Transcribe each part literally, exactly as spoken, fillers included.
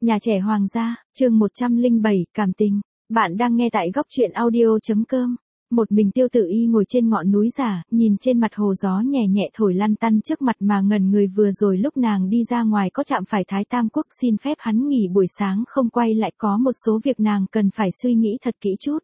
Nhà trẻ Hoàng gia, chương một trăm lẻ bảy, cảm tình. Bạn đang nghe tại góc truyện audio.com. Một mình Tiêu Tử Y ngồi trên ngọn núi giả, nhìn trên mặt hồ gió nhẹ nhẹ thổi lăn tăn trước mặt mà ngẩn người. Vừa rồi lúc nàng đi ra ngoài có chạm phải Thái Tam Quốc xin phép hắn nghỉ buổi sáng không quay lại, có một số việc nàng cần phải suy nghĩ thật kỹ chút.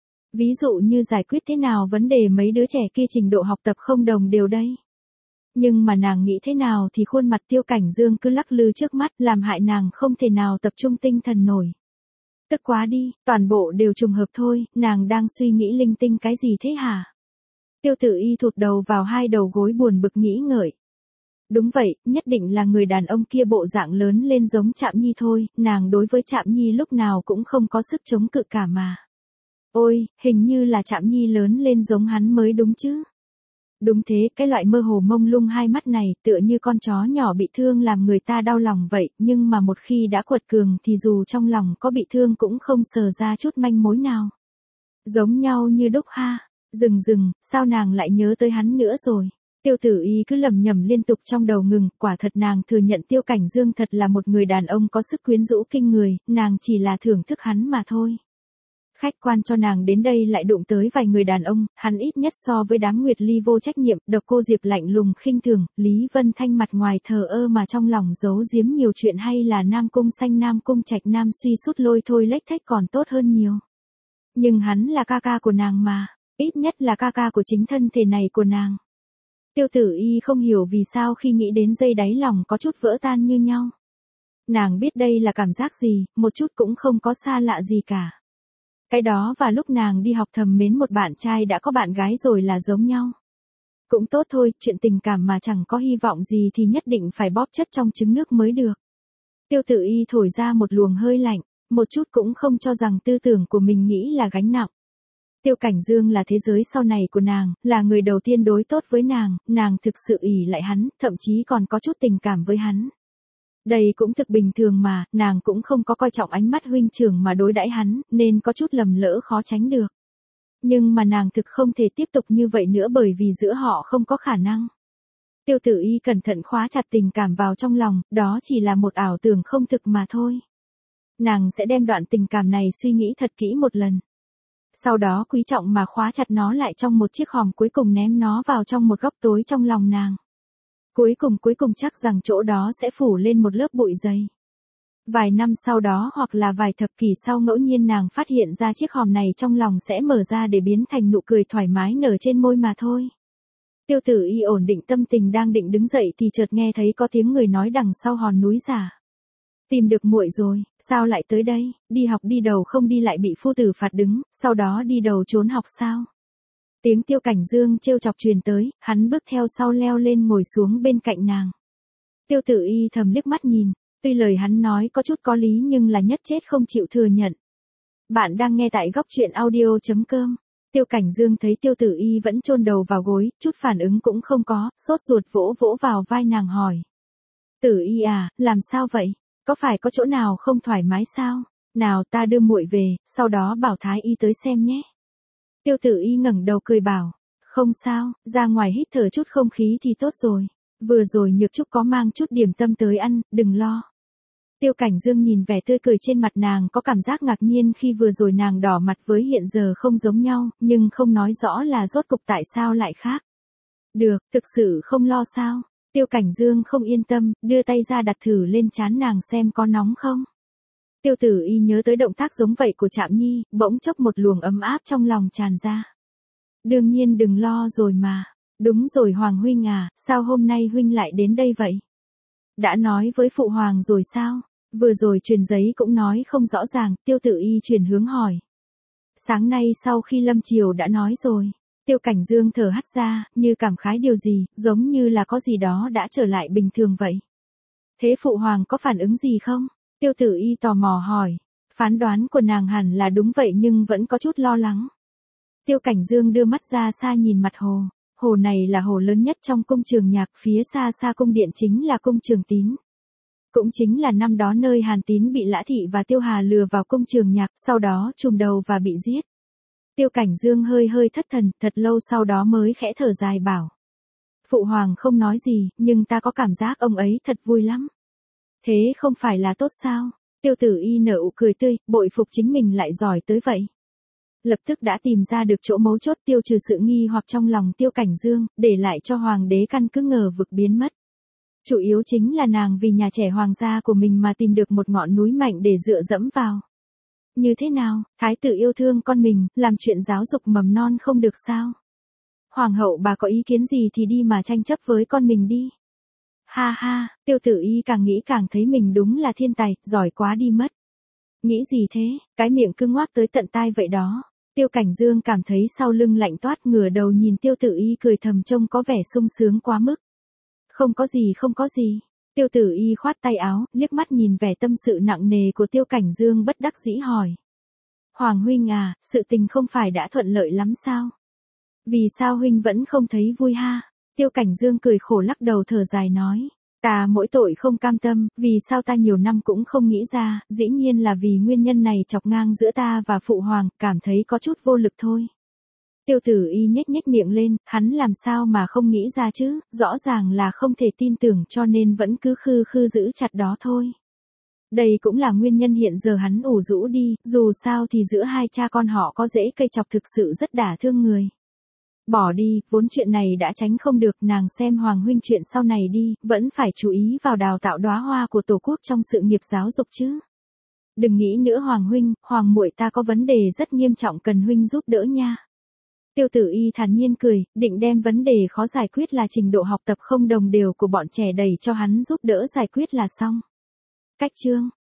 Ví dụ như giải quyết thế nào vấn đề mấy đứa trẻ kia trình độ học tập không đồng đều đây. Nhưng mà nàng nghĩ thế nào thì khuôn mặt Tiêu Cảnh Dương cứ lắc lư trước mắt, làm hại nàng không thể nào tập trung tinh thần nổi. Tức quá đi, toàn bộ đều trùng hợp thôi, nàng đang suy nghĩ linh tinh cái gì thế hả? Tiêu Tử Y thụt đầu vào hai đầu gối buồn bực nghĩ ngợi. Đúng vậy, nhất định là người đàn ông kia bộ dạng lớn lên giống Trạm Nhi thôi, nàng đối với Trạm Nhi lúc nào cũng không có sức chống cự cả mà. Ôi, hình như là Trạm Nhi lớn lên giống hắn mới đúng chứ. Đúng thế, cái loại mơ hồ mông lung hai mắt này tựa như con chó nhỏ bị thương làm người ta đau lòng vậy, nhưng mà một khi đã quật cường thì dù trong lòng có bị thương cũng không sờ ra chút manh mối nào. Giống nhau như đúc ha. Dừng dừng, sao nàng lại nhớ tới hắn nữa rồi? Tiêu Tử Y cứ lầm nhầm liên tục trong đầu ngừng, quả thật nàng thừa nhận Tiêu Cảnh Dương thật là một người đàn ông có sức quyến rũ kinh người, nàng chỉ là thưởng thức hắn mà thôi. Khách quan cho nàng đến đây lại đụng tới vài người đàn ông, hắn ít nhất so với đám Nguyệt Ly vô trách nhiệm, Độc Cô Diệp lạnh lùng khinh thường, Lý Vân Thanh mặt ngoài thờ ơ mà trong lòng giấu giếm nhiều chuyện, hay là Nam Cung Xanh Nam Cung Trạch Nam Suy sút lôi thôi lếch thếch còn tốt hơn nhiều. Nhưng hắn là ca ca của nàng mà, ít nhất là ca ca của chính thân thể này của nàng. Tiêu Tử Y không hiểu vì sao khi nghĩ đến dây đáy lòng có chút vỡ tan như nhau. Nàng biết đây là cảm giác gì, một chút cũng không có xa lạ gì cả. Cái đó và lúc nàng đi học thầm mến một bạn trai đã có bạn gái rồi là giống nhau. Cũng tốt thôi, chuyện tình cảm mà chẳng có hy vọng gì thì nhất định phải bóp chất trong trứng nước mới được. Tiêu Tử Y thổi ra một luồng hơi lạnh, một chút cũng không cho rằng tư tưởng của mình nghĩ là gánh nặng. Tiêu Cảnh Dương là thế giới sau này của nàng, là người đầu tiên đối tốt với nàng, nàng thực sự ỷ lại hắn, thậm chí còn có chút tình cảm với hắn. Đây cũng thực bình thường mà, nàng cũng không có coi trọng ánh mắt huynh trưởng mà đối đãi hắn, nên có chút lầm lỡ khó tránh được. Nhưng mà nàng thực không thể tiếp tục như vậy nữa bởi vì giữa họ không có khả năng. Tiêu Tử Y cẩn thận khóa chặt tình cảm vào trong lòng, đó chỉ là một ảo tưởng không thực mà thôi. Nàng sẽ đem đoạn tình cảm này suy nghĩ thật kỹ một lần. Sau đó quý trọng mà khóa chặt nó lại trong một chiếc hòm, cuối cùng ném nó vào trong một góc tối trong lòng nàng. Cuối cùng cuối cùng chắc rằng chỗ đó sẽ phủ lên một lớp bụi dày. Vài năm sau đó hoặc là vài thập kỷ sau ngẫu nhiên nàng phát hiện ra chiếc hòm này trong lòng sẽ mở ra để biến thành nụ cười thoải mái nở trên môi mà thôi. Tiêu Tử Y ổn định tâm tình đang định đứng dậy thì chợt nghe thấy có tiếng người nói đằng sau hòn núi giả. Tìm được muội rồi, sao lại tới đây, đi học đi đầu không đi lại bị phu tử phạt đứng, sau đó đi đầu trốn học sao? Tiếng Tiêu Cảnh Dương trêu chọc truyền tới, hắn bước theo sau leo lên ngồi xuống bên cạnh nàng. Tiêu Tử Y thầm liếc mắt nhìn, tuy lời hắn nói có chút có lý nhưng là nhất chết không chịu thừa nhận. Bạn đang nghe tại góc truyện audio.com. Tiêu Cảnh Dương thấy Tiêu Tử Y vẫn chôn đầu vào gối, chút phản ứng cũng không có, sốt ruột vỗ vỗ vào vai nàng hỏi. Tử Y à, làm sao vậy? Có phải có chỗ nào không thoải mái sao? Nào ta đưa muội về, sau đó bảo Thái Y tới xem nhé. Tiêu Tử Y ngẩng đầu cười bảo, không sao, ra ngoài hít thở chút không khí thì tốt rồi. Vừa rồi Nhược Trúc có mang chút điểm tâm tới ăn, đừng lo. Tiêu Cảnh Dương nhìn vẻ tươi cười trên mặt nàng có cảm giác ngạc nhiên khi vừa rồi nàng đỏ mặt với hiện giờ không giống nhau, nhưng không nói rõ là rốt cục tại sao lại khác. Được, thực sự không lo sao? Tiêu Cảnh Dương không yên tâm, đưa tay ra đặt thử lên trán nàng xem có nóng không. Tiêu Tử Y nhớ tới động tác giống vậy của Trạm Nhi, bỗng chốc một luồng ấm áp trong lòng tràn ra. Đương nhiên đừng lo rồi mà. Đúng rồi Hoàng huynh à, sao hôm nay huynh lại đến đây vậy? Đã nói với phụ hoàng rồi sao? Vừa rồi truyền giấy cũng nói không rõ ràng, Tiêu Tử Y chuyển hướng hỏi. Sáng nay sau khi lâm triều đã nói rồi. Tiêu Cảnh Dương thở hắt ra, như cảm khái điều gì, giống như là có gì đó đã trở lại bình thường vậy. Thế phụ hoàng có phản ứng gì không? Tiêu Tử Y tò mò hỏi. Phán đoán của nàng hẳn là đúng vậy nhưng vẫn có chút lo lắng. Tiêu Cảnh Dương đưa mắt ra xa nhìn mặt hồ. Hồ này là hồ lớn nhất trong cung Trường Nhạc, phía xa xa cung điện chính là cung Trường Tín. Cũng chính là năm đó nơi Hàn Tín bị Lã Thị và Tiêu Hà lừa vào cung Trường Nhạc, sau đó trùm đầu và bị giết. Tiêu Cảnh Dương hơi hơi thất thần, thật lâu sau đó mới khẽ thở dài bảo. Phụ hoàng không nói gì, nhưng ta có cảm giác ông ấy thật vui lắm. Thế không phải là tốt sao? Tiêu Tử Y nở nụ cười tươi, bội phục chính mình lại giỏi tới vậy. Lập tức đã tìm ra được chỗ mấu chốt, tiêu trừ sự nghi hoặc trong lòng Tiêu Cảnh Dương, để lại cho hoàng đế căn cứ ngờ vực biến mất. Chủ yếu chính là nàng vì nhà trẻ hoàng gia của mình mà tìm được một ngọn núi mạnh để dựa dẫm vào. Như thế nào, thái tử yêu thương con mình, làm chuyện giáo dục mầm non không được sao? Hoàng hậu bà có ý kiến gì thì đi mà tranh chấp với con mình đi. Ha ha, Tiêu Tử Y càng nghĩ càng thấy mình đúng là thiên tài, giỏi quá đi mất. Nghĩ gì thế, cái miệng cứ ngoác tới tận tai vậy đó. Tiêu Cảnh Dương cảm thấy sau lưng lạnh toát, ngửa đầu nhìn Tiêu Tử Y cười thầm trông có vẻ sung sướng quá mức. Không có gì không có gì. Tiêu Tử Y khoát tay áo, liếc mắt nhìn vẻ tâm sự nặng nề của Tiêu Cảnh Dương bất đắc dĩ hỏi. Hoàng huynh à, sự tình không phải đã thuận lợi lắm sao? Vì sao huynh vẫn không thấy vui ha? Tiêu Cảnh Dương cười khổ lắc đầu thở dài nói. Ta mỗi tội không cam tâm, vì sao ta nhiều năm cũng không nghĩ ra, dĩ nhiên là vì nguyên nhân này chọc ngang giữa ta và phụ hoàng, cảm thấy có chút vô lực thôi. Tiêu Tử Y nhếch nhếch miệng lên, hắn làm sao mà không nghĩ ra chứ, rõ ràng là không thể tin tưởng cho nên vẫn cứ khư khư giữ chặt đó thôi. Đây cũng là nguyên nhân hiện giờ hắn ủ rũ đi, dù sao thì giữa hai cha con họ có rễ cây chọc thực sự rất đả thương người. Bỏ đi, vốn chuyện này đã tránh không được, nàng xem Hoàng huynh chuyện sau này đi, vẫn phải chú ý vào đào tạo đóa hoa của Tổ quốc trong sự nghiệp giáo dục chứ. Đừng nghĩ nữa Hoàng huynh, Hoàng muội ta có vấn đề rất nghiêm trọng cần huynh giúp đỡ nha. Tiêu Tử Y thản nhiên cười, định đem vấn đề khó giải quyết là trình độ học tập không đồng đều của bọn trẻ đẩy cho hắn giúp đỡ giải quyết là xong. Cách chương